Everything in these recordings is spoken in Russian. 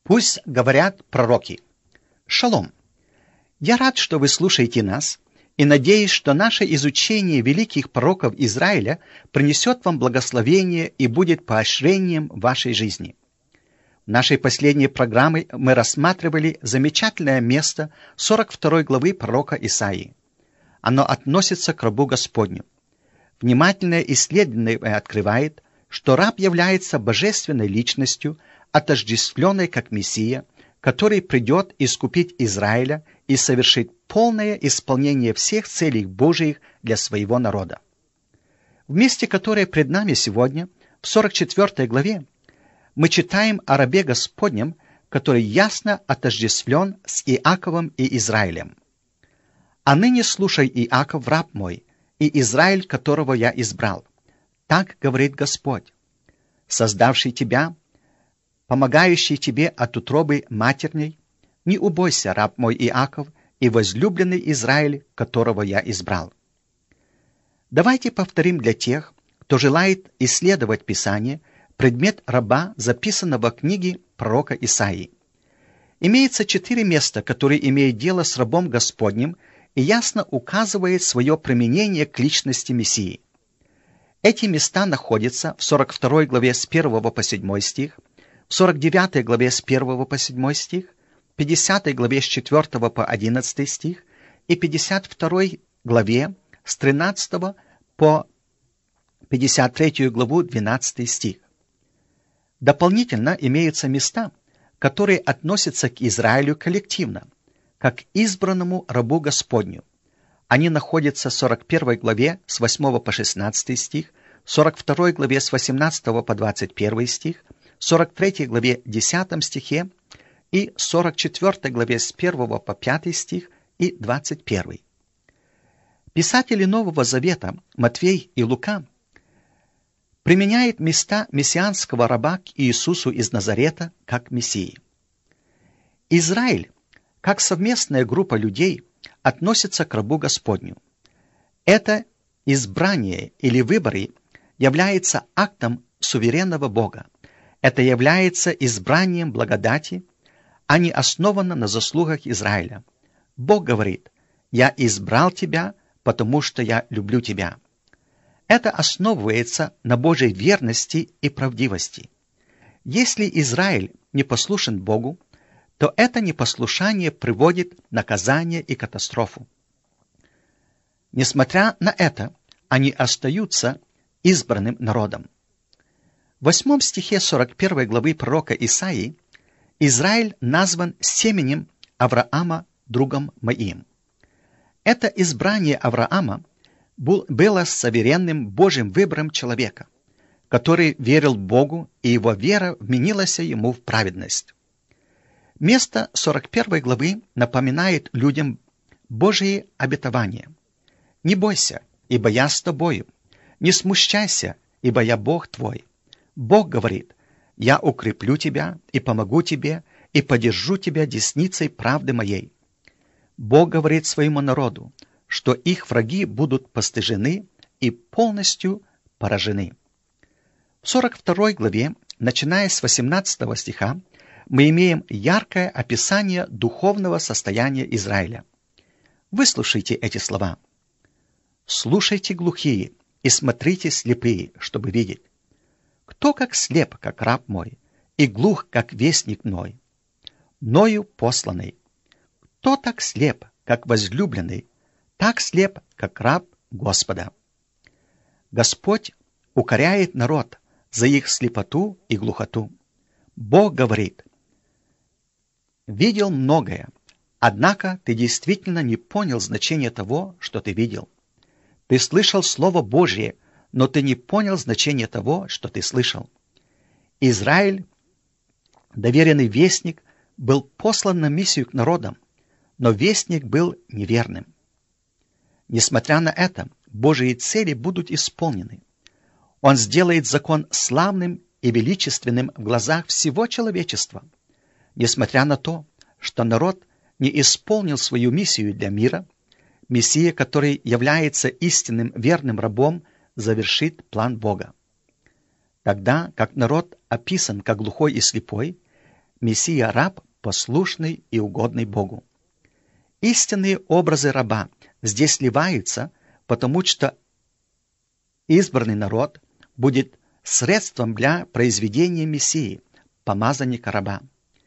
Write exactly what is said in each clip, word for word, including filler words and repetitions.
Пусть говорят пророки. Шалом! Я рад, что вы слушаете нас, и надеюсь, что наше изучение великих пророков Израиля принесет вам благословение и будет поощрением в вашей жизни. В нашей последней программе мы рассматривали замечательное место сорок второй главы пророка Исаии. Оно относится к рабу Господню. Внимательное исследование открывает, что раб является божественной личностью, отождествленной как Мессия, который придет искупить Израиля и совершить полное исполнение всех целей Божиих для своего народа. В месте, которое пред нами сегодня, в сорок четвёртой главе, мы читаем о рабе Господнем, который ясно отождествлен с Иаковом и Израилем. «А ныне слушай, Иаков, раб мой, и Израиль, которого я избрал. Так говорит Господь, создавший тебя, помогающий тебе от утробы матерней, не убойся, раб мой Иаков, и возлюбленный Израиль, которого я избрал». Давайте повторим для тех, кто желает исследовать Писание, предмет раба, записанного в книге пророка Исаии. Имеется четыре места, которые имеют дело с рабом Господним и ясно указывает свое применение к личности Мессии. Эти места находятся в сорок второй главе с первого по седьмой стих, в сорок девятой главе с первого по седьмой стих, в пятидесятой главе с четвёртого по одиннадцатый стих и пятьдесят второй главе с тринадцатого по пятьдесят третью главу двенадцатый стих. Дополнительно имеются места, которые относятся к Израилю коллективно, как избранному рабу Господню. Они находятся в сорок первой главе с восьмого по шестнадцатый стих, в сорок второй главе с восемнадцатого по двадцать первый стих, в сорок третьей главе десятом стихе и сорок четвёртой главе с первого по пятый стих и двадцать первый. Писатели Нового Завета Матфей и Лука применяют места мессианского раба к Иисусу из Назарета как Мессии. Израиль, как совместная группа людей, относится к рабу Господню. Это избрание или выборы является актом суверенного Бога. Это является избранием благодати, а не основано на заслугах Израиля. Бог говорит: «Я избрал тебя, потому что я люблю тебя». Это основывается на Божьей верности и правдивости. Если Израиль не послушен Богу, то это непослушание приводит к наказанию и катастрофу. Несмотря на это, они остаются избранным народом. В восьмом стихе сорок первой главы пророка Исаии Израиль назван семенем Авраама, другом моим. Это избрание Авраама было суверенным Божьим выбором человека, который верил Богу, и его вера вменилась ему в праведность. Место сорок первой главы напоминает людям Божьи обетования. «Не бойся, ибо я с тобою. Не смущайся, ибо я Бог твой». Бог говорит: «Я укреплю тебя и помогу тебе, и поддержу тебя десницей правды моей». Бог говорит своему народу, что их враги будут постыжены и полностью поражены. В сорок второй главе, начиная с восемнадцатого стиха, мы имеем яркое описание духовного состояния Израиля. Выслушайте эти слова. «Слушайте, глухие, и смотрите, слепые, чтобы видеть. Кто как слеп, как раб мой, и глух, как вестник мой, мною посланный? Кто так слеп, как возлюбленный, так слеп, как раб Господа?» Господь укоряет народ за их слепоту и глухоту. Бог говорит: «Видел многое, однако ты действительно не понял значение того, что ты видел. Ты слышал Слово Божье, но ты не понял значение того, что ты слышал». Израиль, доверенный вестник, был послан на миссию к народам, но вестник был неверным. Несмотря на это, Божьи цели будут исполнены. Он сделает закон славным и величественным в глазах всего человечества. Несмотря на то, что народ не исполнил свою миссию для мира, Мессия, который является истинным верным рабом, завершит план Бога. Тогда как народ описан как глухой и слепой, Мессия – раб, послушный и угодный Богу. Истинные образы раба здесь сливаются, потому что избранный народ будет средством для произведения Мессии, помазанника раба.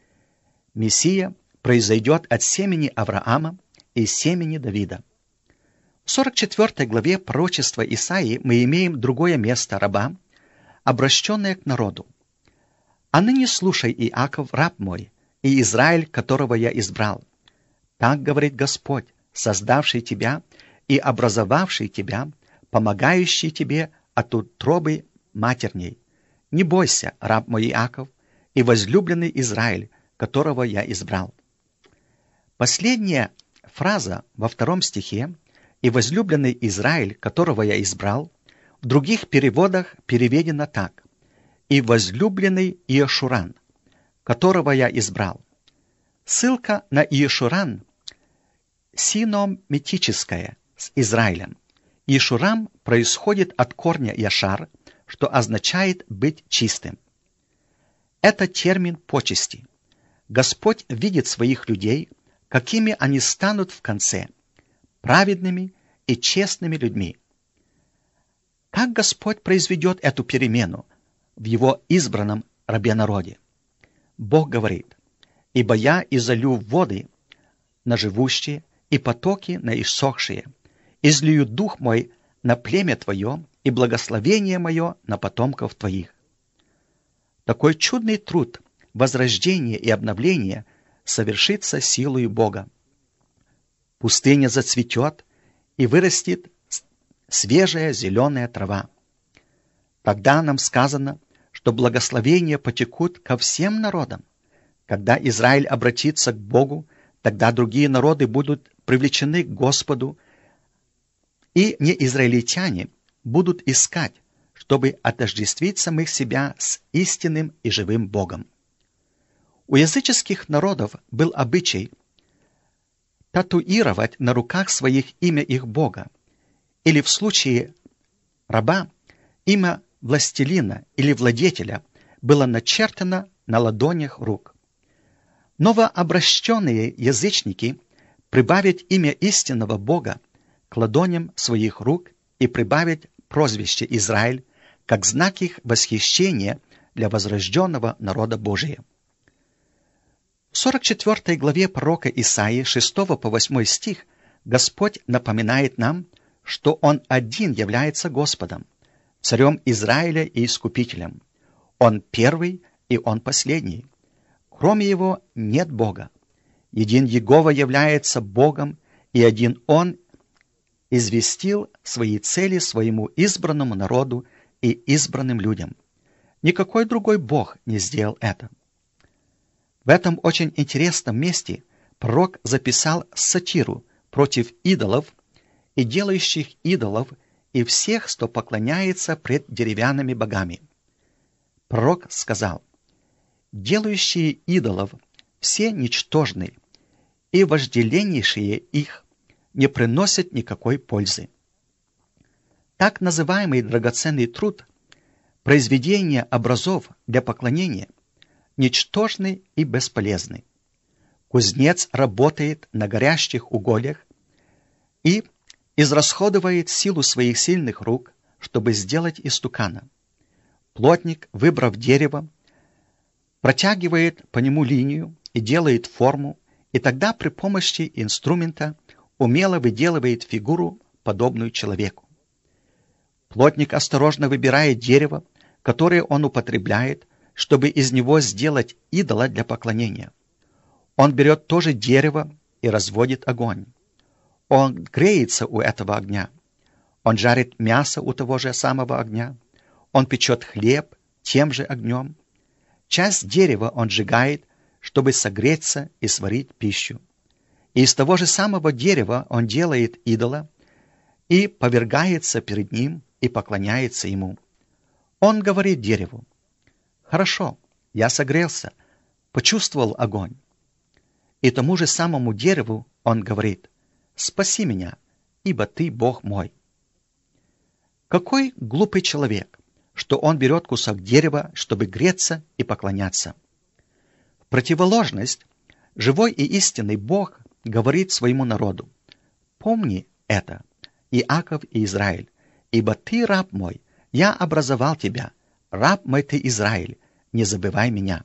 Мессия произойдет от семени Авраама и семени Давида. В сорок четвёртой главе пророчества Исаии мы имеем другое место раба, обращенное к народу. «А ныне слушай, Иаков, раб мой, и Израиль, которого я избрал. Так говорит Господь, создавший тебя и образовавший тебя, помогающий тебе от утробы матерней. Не бойся, раб мой Иаков, и возлюбленный Израиль, которого я избрал». Последняя фраза во втором стихе «и возлюбленный Израиль, которого я избрал» в других переводах переведено так: «и возлюбленный Иешуран, которого я избрал». Ссылка на Иешуран синомитическая с Израилем. Иешурам происходит от корня Яшар, что означает «быть чистым». Это термин почести. Господь видит своих людей, какими они станут в конце, праведными и честными людьми. Как Господь произведет эту перемену в Его избранном рабе-народе? Бог говорит: «Ибо я изолью воды на живущие и потоки на иссохшие, излию дух мой на племя твое и благословение мое на потомков твоих». Такой чудный труд возрождения и обновления совершится силою Бога. Пустыня зацветет и вырастет свежая зеленая трава. Тогда нам сказано, что благословения потекут ко всем народам. Когда Израиль обратится к Богу, тогда другие народы будут привлечены к Господу, и неизраильтяне будут искать, чтобы отождествить самих себя с истинным и живым Богом. У языческих народов был обычай татуировать на руках своих имя их Бога, или в случае раба имя властелина или владетеля было начертано на ладонях рук. Новообращенные язычники прибавят имя истинного Бога к ладоням своих рук и прибавят прозвище Израиль как знак их восхищения для возрожденного народа Божия. В сорок четвёртой главе пророка Исаии, шестого по восьмой стих, Господь напоминает нам, что Он один является Господом, царем Израиля и Искупителем. Он первый и Он последний. Кроме Его нет Бога. Един Егова является Богом, и один Он известил свои цели своему избранному народу и избранным людям. Никакой другой Бог не сделал это. В этом очень интересном месте пророк записал сатиру против идолов и делающих идолов и всех, кто поклоняется пред деревянными богами. Пророк сказал: «Делающие идолов все ничтожны, и вожделеннейшие их не приносят никакой пользы». Так называемый драгоценный труд, произведение образов для поклонения, ничтожны и бесполезны. Кузнец работает на горящих угольях и израсходывает силу своих сильных рук, чтобы сделать истукана. Плотник, выбрав дерево, протягивает по нему линию и делает форму, и тогда при помощи инструмента умело выделывает фигуру, подобную человеку. Плотник осторожно выбирает дерево, которое он употребляет, чтобы из него сделать идола для поклонения. Он берет то же дерево и разводит огонь. Он греется у этого огня. Он жарит мясо у того же самого огня. Он печет хлеб тем же огнем. Часть дерева он сжигает, чтобы согреться и сварить пищу. И из того же самого дерева он делает идола и повергается перед ним и поклоняется ему. Он говорит дереву: «Хорошо, я согрелся, почувствовал огонь». И тому же самому дереву он говорит: «Спаси меня, ибо ты Бог мой». Какой глупый человек, что он берет кусок дерева, чтобы греться и поклоняться. Противоположность, живой и истинный Бог говорит своему народу: «Помни это, Иаков и Израиль, ибо ты раб мой, я образовал тебя, раб мой ты Израиль, не забывай меня».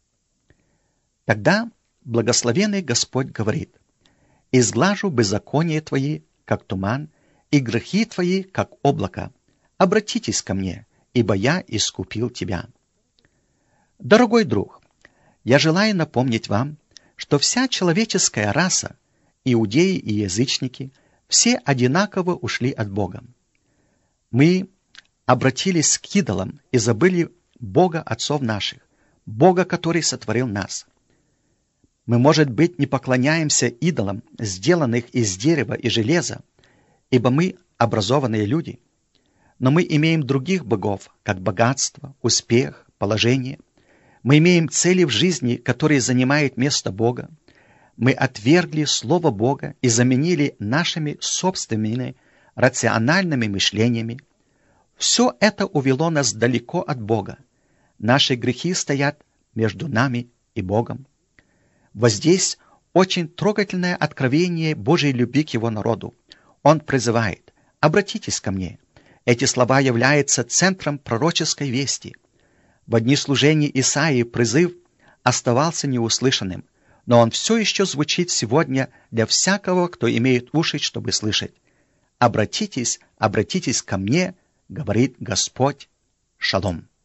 Тогда благословенный Господь говорит: «Изглажу беззаконие твои, как туман, и грехи твои, как облако. Обратитесь ко мне, ибо я искупил тебя». Дорогой друг, я желаю напомнить вам, что вся человеческая раса, иудеи и язычники, все одинаково ушли от Бога. Мы обратились к идолам и забыли Бога отцов наших, Бога, который сотворил нас. Мы, может быть, не поклоняемся идолам, сделанных из дерева и железа, ибо мы образованные люди, но мы имеем других богов, как богатство, успех, положение. Мы имеем цели в жизни, которые занимают место Бога. Мы отвергли Слово Бога и заменили нашими собственными рациональными мышлениями. Все это увело нас далеко от Бога. Наши грехи стоят между нами и Богом. Вот здесь очень трогательное откровение Божьей любви к Его народу. Он призывает: «Обратитесь ко мне». Эти слова являются центром пророческой вести. В дни служения Исаии призыв оставался неуслышанным, но он все еще звучит сегодня для всякого, кто имеет уши, чтобы слышать. «Обратитесь, обратитесь ко мне, говорит Господь. Шалом».